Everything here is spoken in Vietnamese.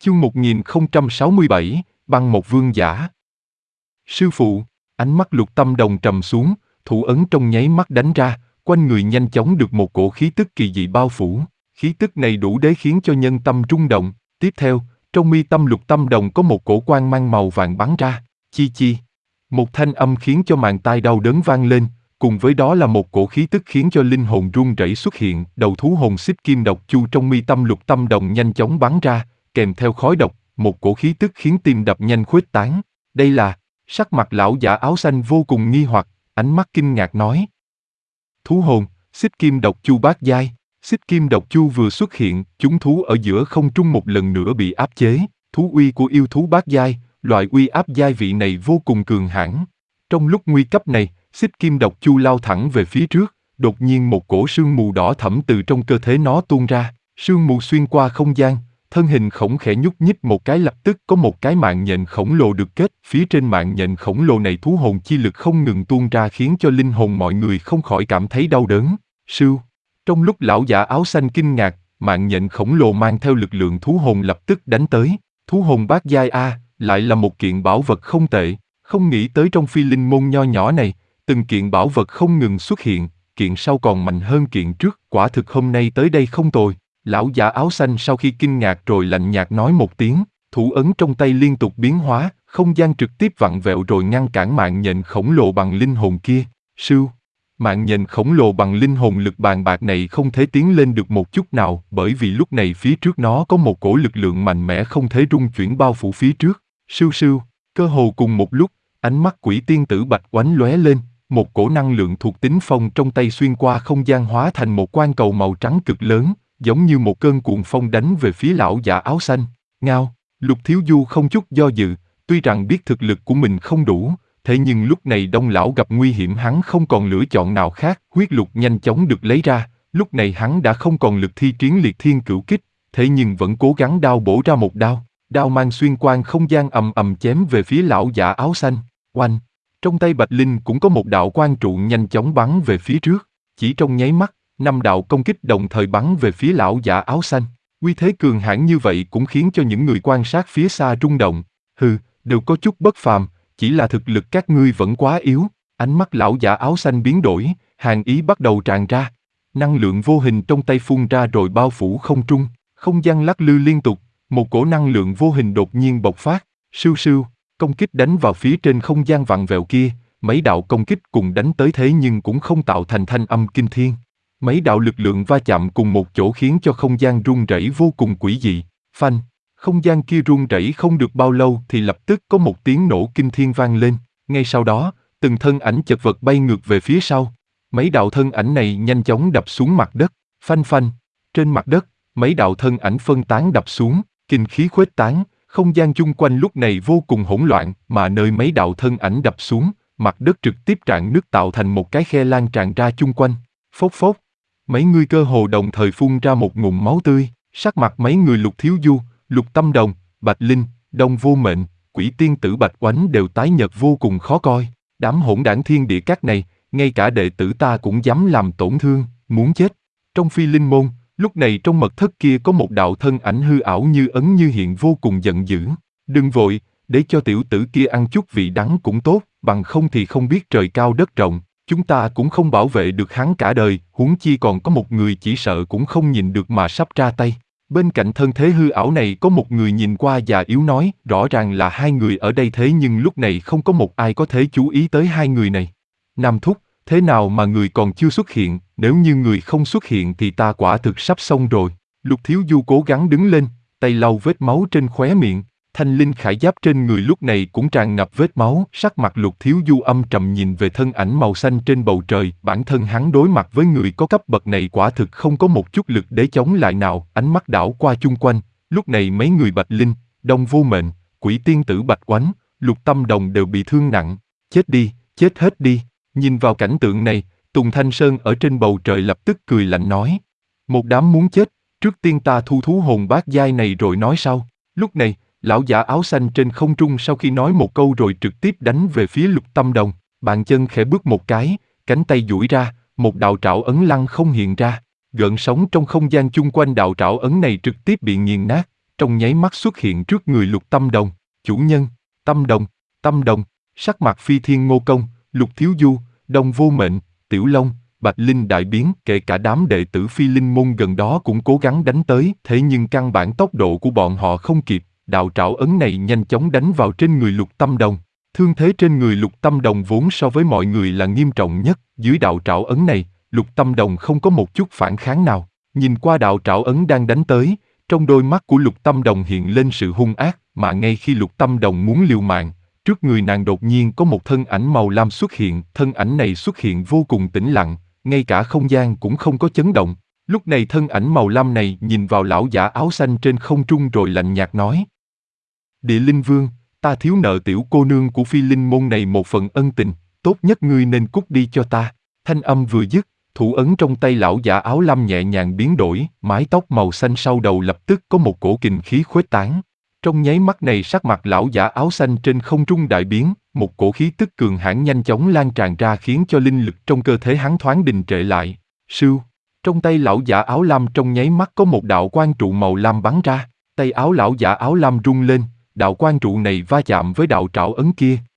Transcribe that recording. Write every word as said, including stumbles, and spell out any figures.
Chương một nghìn không trăm sáu mươi bảy, băng một vương giả. Sư phụ, ánh mắt Lục Tâm Đồng trầm xuống, thủ ấn trong nháy mắt đánh ra, quanh người nhanh chóng được một cổ khí tức kỳ dị bao phủ. Khí tức này đủ để khiến cho nhân tâm rung động. Tiếp theo, trong mi tâm Lục Tâm Đồng có một cổ quang mang màu vàng bắn ra, chi chi. Một thanh âm khiến cho màng tai đau đớn vang lên, cùng với đó là một cổ khí tức khiến cho linh hồn run rẩy xuất hiện. Đầu thú hồn xích kim độc chu trong mi tâm Lục Tâm Đồng nhanh chóng bắn ra, kèm theo khói độc, một cổ khí tức khiến tim đập nhanh khuếch tán. Đây là... Sắc mặt lão giả áo xanh vô cùng nghi hoặc, ánh mắt kinh ngạc nói. Thú hồn, xích kim độc chu bát giai. Xích kim độc chu vừa xuất hiện, chúng thú ở giữa không trung một lần nữa bị áp chế. Thú uy của yêu thú bát giai, loại uy áp giai vị này vô cùng cường hãn. Trong lúc nguy cấp này, xích kim độc chu lao thẳng về phía trước, đột nhiên một cổ sương mù đỏ thẫm từ trong cơ thể nó tuôn ra. Sương mù xuyên qua không gian, thân hình khổng khẽ nhúc nhích một cái, lập tức có một cái mạng nhện khổng lồ được kết. Phía trên mạng nhện khổng lồ này thú hồn chi lực không ngừng tuôn ra khiến cho linh hồn mọi người không khỏi cảm thấy đau đớn. Sưu. Trong lúc lão giả áo xanh kinh ngạc, mạng nhện khổng lồ mang theo lực lượng thú hồn lập tức đánh tới. Thú hồn bát giai A, lại là một kiện bảo vật không tệ. Không nghĩ tới trong phi linh môn nho nhỏ này, từng kiện bảo vật không ngừng xuất hiện, kiện sau còn mạnh hơn kiện trước. Quả thực hôm nay tới đây không tồi. Lão giả áo xanh sau khi kinh ngạc rồi lạnh nhạt nói một tiếng, thủ ấn trong tay liên tục biến hóa, không gian trực tiếp vặn vẹo rồi ngăn cản mạng nhện khổng lồ bằng linh hồn kia. Sưu, mạng nhện khổng lồ bằng linh hồn lực bàn bạc này không thể tiến lên được một chút nào, bởi vì lúc này phía trước nó có một cổ lực lượng mạnh mẽ không thể rung chuyển bao phủ phía trước. Sưu sưu, cơ hồ cùng một lúc, ánh mắt quỷ tiên tử bạch oánh lóe lên, một cổ năng lượng thuộc tính phong trong tay xuyên qua không gian hóa thành một quan cầu màu trắng cực lớn, giống như một cơn cuồng phong đánh về phía lão giả áo xanh. Ngao, Lục Thiếu Du không chút do dự, tuy rằng biết thực lực của mình không đủ, thế nhưng lúc này Đông lão gặp nguy hiểm hắn không còn lựa chọn nào khác. Huyết lục nhanh chóng được lấy ra, lúc này hắn đã không còn lực thi triển liệt thiên cửu kích, thế nhưng vẫn cố gắng đao bổ ra một đao. Đao mang xuyên qua không gian ầm ầm chém về phía lão giả áo xanh. Oanh, trong tay Bạch Linh cũng có một đạo quang trụ nhanh chóng bắn về phía trước, chỉ trong nháy mắt, năm đạo công kích đồng thời bắn về phía lão giả áo xanh. Uy thế cường hãn như vậy cũng khiến cho những người quan sát phía xa rung động. Hừ, đều có chút bất phàm, chỉ là thực lực các ngươi vẫn quá yếu. Ánh mắt lão giả áo xanh biến đổi, hàn ý bắt đầu tràn ra. Năng lượng vô hình trong tay phun ra rồi bao phủ không trung, không gian lắc lư liên tục, một cổ năng lượng vô hình đột nhiên bộc phát. Sưu sưu, công kích đánh vào phía trên không gian vặn vẹo kia, mấy đạo công kích cùng đánh tới thế nhưng cũng không tạo thành thanh âm kinh thiên. Mấy đạo lực lượng va chạm cùng một chỗ khiến cho không gian rung rẩy vô cùng quỷ dị. Phanh, không gian kia rung rẩy không được bao lâu thì lập tức có một tiếng nổ kinh thiên vang lên. Ngay sau đó, từng thân ảnh chật vật bay ngược về phía sau. Mấy đạo thân ảnh này nhanh chóng đập xuống mặt đất. Phanh phanh, trên mặt đất, mấy đạo thân ảnh phân tán đập xuống, kinh khí khuếch tán. Không gian chung quanh lúc này vô cùng hỗn loạn, mà nơi mấy đạo thân ảnh đập xuống, mặt đất trực tiếp rạn nứt tạo thành một cái khe lan tràn ra chung quanh. Phốc phốc. Mấy người cơ hồ đồng thời phun ra một ngụm máu tươi, sắc mặt mấy người Lục Thiếu Du, Lục Tâm Đồng, Bạch Linh, Đông Vô Mệnh, quỷ tiên tử Bạch Oánh đều tái nhợt vô cùng khó coi. Đám hỗn đảng thiên địa các này, ngay cả đệ tử ta cũng dám làm tổn thương, muốn chết. Trong phi linh môn, lúc này trong mật thất kia có một đạo thân ảnh hư ảo như ấn như hiện vô cùng giận dữ. Đừng vội, để cho tiểu tử kia ăn chút vị đắng cũng tốt, bằng không thì không biết trời cao đất rộng. Chúng ta cũng không bảo vệ được hắn cả đời, huống chi còn có một người chỉ sợ cũng không nhìn được mà sắp ra tay. Bên cạnh thân thế hư ảo này có một người nhìn qua già yếu nói, rõ ràng là hai người ở đây thế nhưng lúc này không có một ai có thể chú ý tới hai người này. Nam thúc, thế nào mà người còn chưa xuất hiện, nếu như người không xuất hiện thì ta quả thực sắp xong rồi. Lục Thiếu Du cố gắng đứng lên, tay lau vết máu trên khóe miệng. Thanh linh khải giáp trên người lúc này cũng tràn ngập vết máu, sắc mặt Lục Thiếu Du âm trầm nhìn về thân ảnh màu xanh trên bầu trời, bản thân hắn đối mặt với người có cấp bậc này quả thực không có một chút lực để chống lại nào. Ánh mắt đảo qua chung quanh, lúc này mấy người Bạch Linh, Đông Vô Mệnh, quỷ tiên tử Bạch Oánh, Lục Tâm Đồng đều bị thương nặng. Chết đi, chết hết đi. Nhìn vào cảnh tượng này, Tùng Thanh Sơn ở trên bầu trời lập tức cười lạnh nói, một đám muốn chết, trước tiên ta thu thú hồn bát giai này rồi nói sau. Lúc này, lão giả áo xanh trên không trung sau khi nói một câu rồi trực tiếp đánh về phía Lục Tâm Đồng, bàn chân khẽ bước một cái, cánh tay duỗi ra, một đạo trảo ấn lăng không hiện ra, gợn sóng trong không gian chung quanh đạo trảo ấn này trực tiếp bị nghiền nát, trong nháy mắt xuất hiện trước người Lục Tâm Đồng. Chủ nhân, Tâm Đồng, Tâm Đồng, sắc mặt Phi Thiên Ngô Công, Lục Thiếu Du, Đông Vô Mệnh, Tiểu Long, Bạch Linh đại biến, kể cả đám đệ tử Phi Linh môn gần đó cũng cố gắng đánh tới, thế nhưng căn bản tốc độ của bọn họ không kịp, đạo trảo ấn này nhanh chóng đánh vào trên người Lục Tâm Đồng. Thương thế trên người Lục Tâm Đồng vốn so với mọi người là nghiêm trọng nhất, dưới đạo trảo ấn này, Lục Tâm Đồng không có một chút phản kháng nào. Nhìn qua đạo trảo ấn đang đánh tới, trong đôi mắt của Lục Tâm Đồng hiện lên sự hung ác, mà ngay khi Lục Tâm Đồng muốn liều mạng, trước người nàng đột nhiên có một thân ảnh màu lam xuất hiện, thân ảnh này xuất hiện vô cùng tĩnh lặng, ngay cả không gian cũng không có chấn động. Lúc này thân ảnh màu lam này nhìn vào lão giả áo xanh trên không trung rồi lạnh nhạt nói: Địa Linh Vương, ta thiếu nợ tiểu cô nương của Phi Linh môn này một phần ân tình, tốt nhất ngươi nên cút đi cho ta. Thanh âm vừa dứt, thủ ấn trong tay lão giả áo lam nhẹ nhàng biến đổi, mái tóc màu xanh sau đầu lập tức có một cổ kình khí khuếch tán. Trong nháy mắt này sắc mặt lão giả áo xanh trên không trung đại biến, một cổ khí tức cường hãn nhanh chóng lan tràn ra khiến cho linh lực trong cơ thể hắn thoáng đình trệ lại. Sưu, trong tay lão giả áo lam trong nháy mắt có một đạo quang trụ màu lam bắn ra, tay áo lão giả áo lam rung lên, đạo quang trụ này va chạm với đạo trảo ấn kia,